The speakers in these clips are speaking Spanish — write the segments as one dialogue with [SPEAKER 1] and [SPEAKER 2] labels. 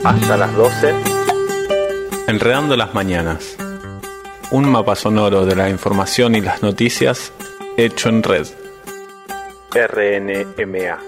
[SPEAKER 1] hasta las 12. Enredando las mañanas. Un mapa sonoro de la información y las noticias hecho en red. RNMA.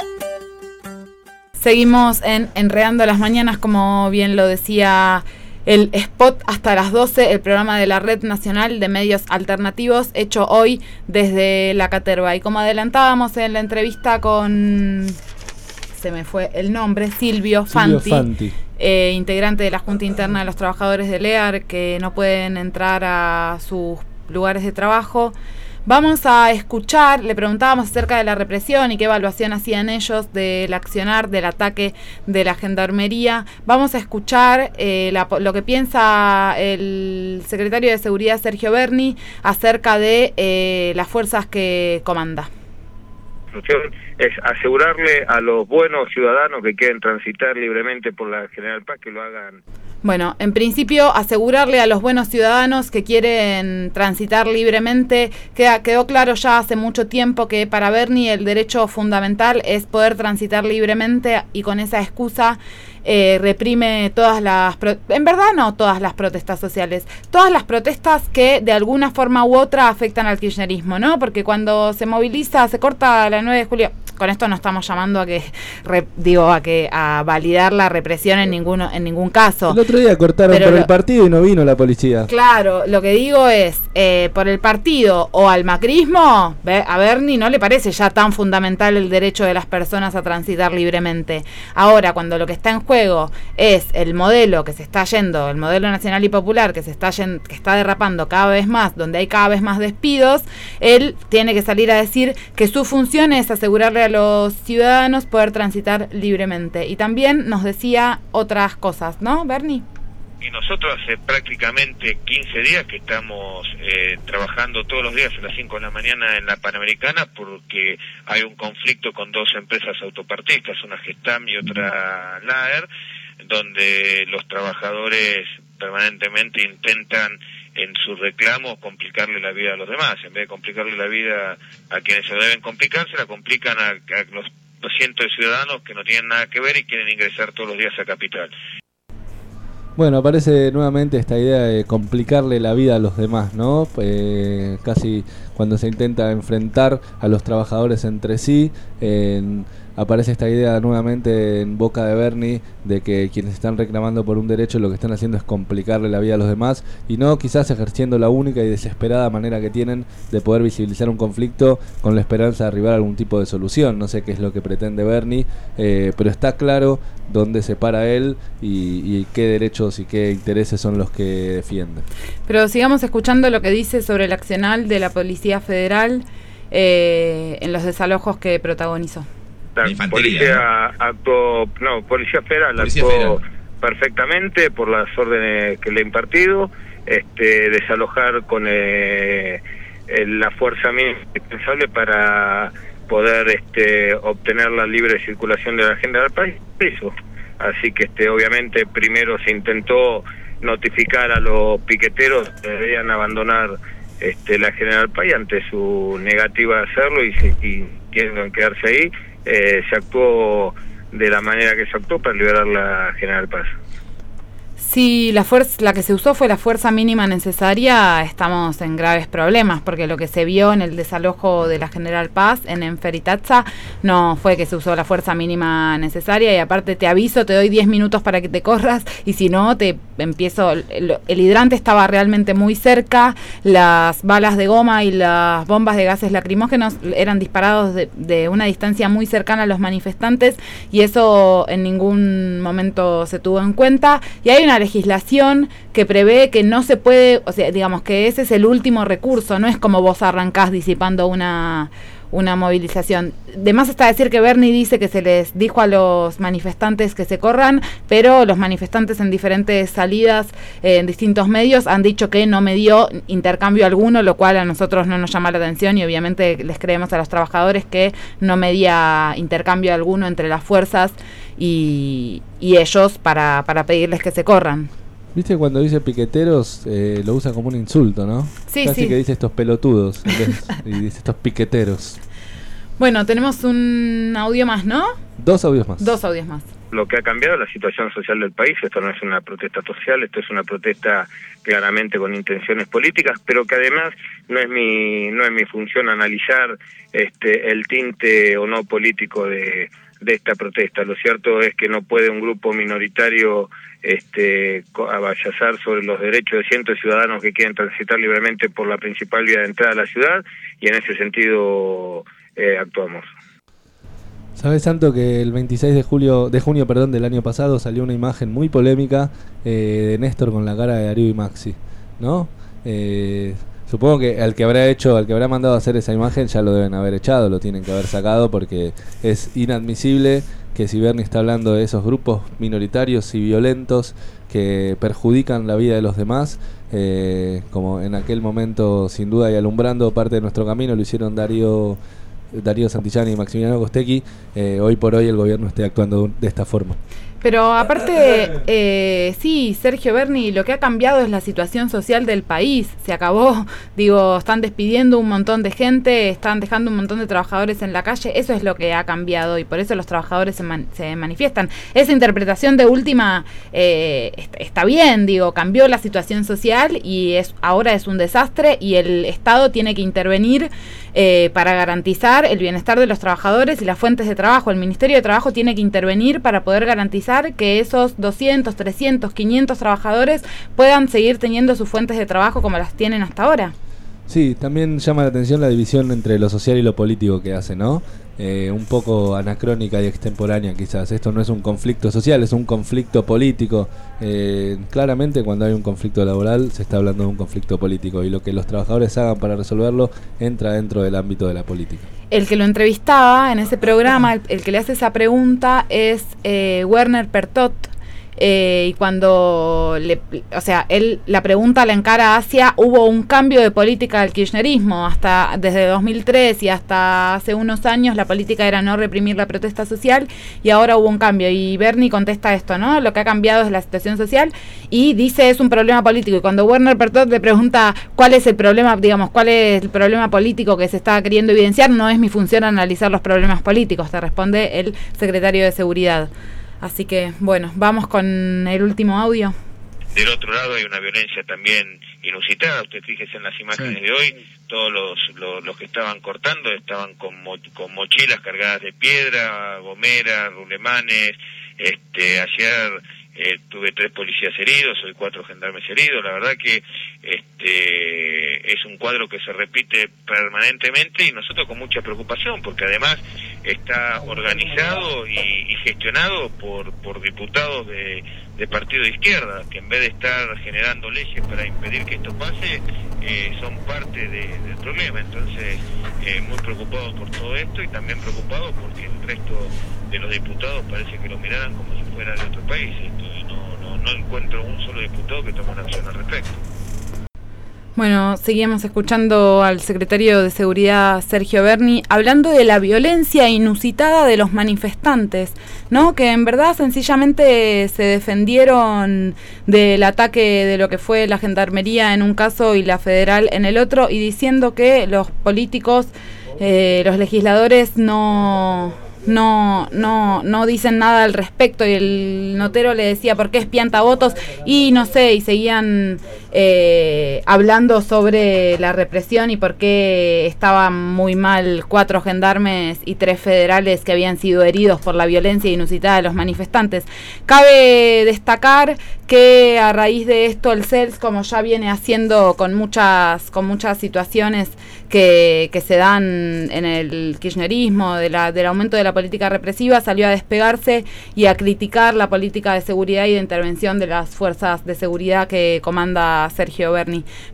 [SPEAKER 2] Seguimos en Enredando las Mañanas, como bien lo decía el spot, hasta las 12, el programa de la Red Nacional de Medios Alternativos, hecho hoy desde la Caterva. Y como adelantábamos en la entrevista con, se me fue el nombre, Silvio Fanti. Integrante de la Junta Interna de los Trabajadores del EAR, que no pueden entrar a sus lugares de trabajo. Vamos a escuchar, le preguntábamos acerca de la represión y qué evaluación hacían ellos del accionar, del ataque de la gendarmería. Vamos a escuchar lo que piensa el secretario de Seguridad, Sergio Berni, acerca de las fuerzas que comanda.
[SPEAKER 3] Es asegurarle a los buenos ciudadanos que quieren transitar libremente por la General Paz que lo hagan.
[SPEAKER 2] Bueno, en principio, asegurarle a los buenos ciudadanos que quieren transitar libremente. Quedó claro ya hace mucho tiempo que para Berni el derecho fundamental es poder transitar libremente, y con esa excusa reprime todas las... En verdad no todas las protestas sociales, todas las protestas que de alguna forma u otra afectan al kirchnerismo, ¿no? Porque cuando se moviliza, se corta la 9 de julio... Con esto no estamos llamando a validar la represión en ningún caso.
[SPEAKER 4] El otro día cortaron por el partido y no vino la policía.
[SPEAKER 2] Claro, lo que digo es, por el partido o al macrismo, a Berni no le parece ya tan fundamental el derecho de las personas a transitar libremente. Ahora, cuando lo que está en juego es el modelo que se está yendo, el modelo nacional y popular que está derrapando cada vez más, donde hay cada vez más despidos, él tiene que salir a decir que su función es asegurarle a los ciudadanos poder transitar libremente. Y también nos decía otras cosas, ¿no, Berni?
[SPEAKER 3] Y nosotros hace prácticamente 15 días que estamos trabajando todos los días a las 5 de la mañana en la Panamericana, porque hay un conflicto con dos empresas autopartistas, una Gestam y otra Laer, donde los trabajadores permanentemente intentan en sus reclamos complicarle la vida a los demás. En vez de complicarle la vida a quienes se deben complicar, se la complican a los cientos de ciudadanos que no tienen nada que ver y quieren ingresar todos los días a Capital.
[SPEAKER 4] Bueno, aparece nuevamente esta idea de complicarle la vida a los demás, ¿no? Casi cuando se intenta enfrentar a los trabajadores entre sí, aparece esta idea nuevamente en boca de Berni de que quienes están reclamando por un derecho lo que están haciendo es complicarle la vida a los demás, y no quizás ejerciendo la única y desesperada manera que tienen de poder visibilizar un conflicto con la esperanza de arribar a algún tipo de solución. No sé qué es lo que pretende Berni, pero está claro dónde se para él y qué derechos y qué intereses son los que defiende.
[SPEAKER 2] Pero sigamos escuchando lo que dice sobre el accional de la Policía Federal en los desalojos que protagonizó.
[SPEAKER 3] La Policía Federal actuó perfectamente por las órdenes que le he impartido, desalojar con la fuerza mínima indispensable para poder obtener la libre circulación de la General Paz. Así que obviamente primero se intentó notificar a los piqueteros que debían abandonar la General Paz, y ante su negativa de hacerlo y quieren quedarse ahí, se actuó de la manera que se actuó para liberar la General Paz.
[SPEAKER 2] Si la que se usó fue la fuerza mínima necesaria, estamos en graves problemas, porque lo que se vio en el desalojo de la General Paz en Enferitazza no fue que se usó la fuerza mínima necesaria, y aparte te aviso, te doy 10 minutos para que te corras, y si no, te empiezo... El hidrante estaba realmente muy cerca, las balas de goma y las bombas de gases lacrimógenos eran disparados de una distancia muy cercana a los manifestantes, y eso en ningún momento se tuvo en cuenta, y hay una legislación que prevé que no se puede, o sea, digamos que ese es el último recurso, no es como vos arrancás disipando una movilización. De más está decir que Berni dice que se les dijo a los manifestantes que se corran, pero los manifestantes en diferentes salidas en distintos medios han dicho que no me dio intercambio alguno, lo cual a nosotros no nos llama la atención, y obviamente les creemos a los trabajadores que no medía intercambio alguno entre las fuerzas y ellos para pedirles que se corran.
[SPEAKER 4] ¿Viste cuando dice piqueteros? Lo usa como un insulto, ¿no?
[SPEAKER 2] Sí,
[SPEAKER 4] Casi
[SPEAKER 2] sí.
[SPEAKER 4] que dice estos pelotudos y dice estos piqueteros.
[SPEAKER 2] Bueno, tenemos un audio más, ¿no?
[SPEAKER 4] Dos audios más.
[SPEAKER 3] lo que ha cambiado es la situación social del país. Esto no es una protesta social, esto es una protesta claramente con intenciones políticas, pero que además no es mi función analizar el tinte o no político de esta protesta. Lo cierto es que no puede un grupo minoritario avallazar sobre los derechos de cientos de ciudadanos que quieren transitar libremente por la principal vía de entrada a la ciudad, y en ese sentido actuamos.
[SPEAKER 4] ¿Sabes, Santo, que el 26 de junio del año pasado salió una imagen muy polémica de Néstor con la cara de Darío y Maxi, ¿no? Supongo que al que habrá mandado a hacer esa imagen ya lo deben haber echado, lo tienen que haber sacado, porque es inadmisible que si Bernie está hablando de esos grupos minoritarios y violentos que perjudican la vida de los demás, como en aquel momento sin duda y alumbrando parte de nuestro camino lo hicieron Darío Santillán y Maximiliano Costecchi, hoy por hoy el gobierno esté actuando de esta forma.
[SPEAKER 2] Pero aparte, sí, Sergio Berni, lo que ha cambiado es la situación social del país. Se acabó, están despidiendo un montón de gente, están dejando un montón de trabajadores en la calle. Eso es lo que ha cambiado y por eso los trabajadores se manifiestan. Esa interpretación de última está bien, cambió la situación social y ahora es un desastre y el Estado tiene que intervenir para garantizar el bienestar de los trabajadores y las fuentes de trabajo. El Ministerio de Trabajo tiene que intervenir para poder garantizar que esos 200, 300, 500 trabajadores puedan seguir teniendo sus fuentes de trabajo como las tienen hasta ahora.
[SPEAKER 4] Sí, también llama la atención la división entre lo social y lo político que hace, ¿no? Un poco anacrónica y extemporánea quizás. Esto no es un conflicto social, es un conflicto político. Claramente cuando hay un conflicto laboral se está hablando de un conflicto político y lo que los trabajadores hagan para resolverlo entra dentro del ámbito de la política. El que lo entrevistaba en ese programa, el que le hace esa pregunta es Werner Pertot. Y cuando él la pregunta la encara hacia, hubo un cambio de política del kirchnerismo, hasta desde 2003 y hasta hace unos años la política era no reprimir la protesta social y ahora hubo un cambio, y Bernie contesta esto, ¿no? Lo que ha cambiado es la situación social y dice es un problema político, y cuando Werner Pertot le pregunta cuál es el problema, cuál es el problema político que se está queriendo evidenciar, no es mi función analizar los problemas políticos, te responde el secretario de Seguridad. Así que, bueno, vamos con el último audio.
[SPEAKER 3] Del otro lado hay una violencia también inusitada. Usted fíjese en las imágenes de hoy, todos los que estaban cortando estaban con mochilas cargadas de piedra, gomeras, rulemanes. Ayer tuve 3 policías heridos, hoy 4 gendarmes heridos. La verdad que es un cuadro que se repite permanentemente y nosotros con mucha preocupación, porque además está organizado y gestionado por diputados de partido de izquierda, que en vez de estar generando leyes para impedir que esto pase, son parte del problema. Entonces, muy preocupado por todo esto y también preocupado porque el resto de los diputados parece que lo miraran como si fuera de otro país. No encuentro un solo diputado que tome una acción al respecto.
[SPEAKER 2] Bueno, seguimos escuchando al secretario de Seguridad, Sergio Berni, hablando de la violencia inusitada de los manifestantes, ¿no? Que en verdad sencillamente se defendieron del ataque de lo que fue la Gendarmería en un caso y la Federal en el otro, y diciendo que los políticos, los legisladores no dicen nada al respecto, y el notero le decía ¿por qué es piantavotos? Y no sé, y seguían hablando sobre la represión y por qué estaban muy mal 4 gendarmes y 3 federales que habían sido heridos por la violencia inusitada de los manifestantes. Cabe destacar que a raíz de esto el CELS, como ya viene haciendo con muchas situaciones que se dan en el kirchnerismo, del aumento de la política represiva, salió a despegarse y a criticar la política de seguridad y de intervención de las fuerzas de seguridad que comanda Sergio Berni.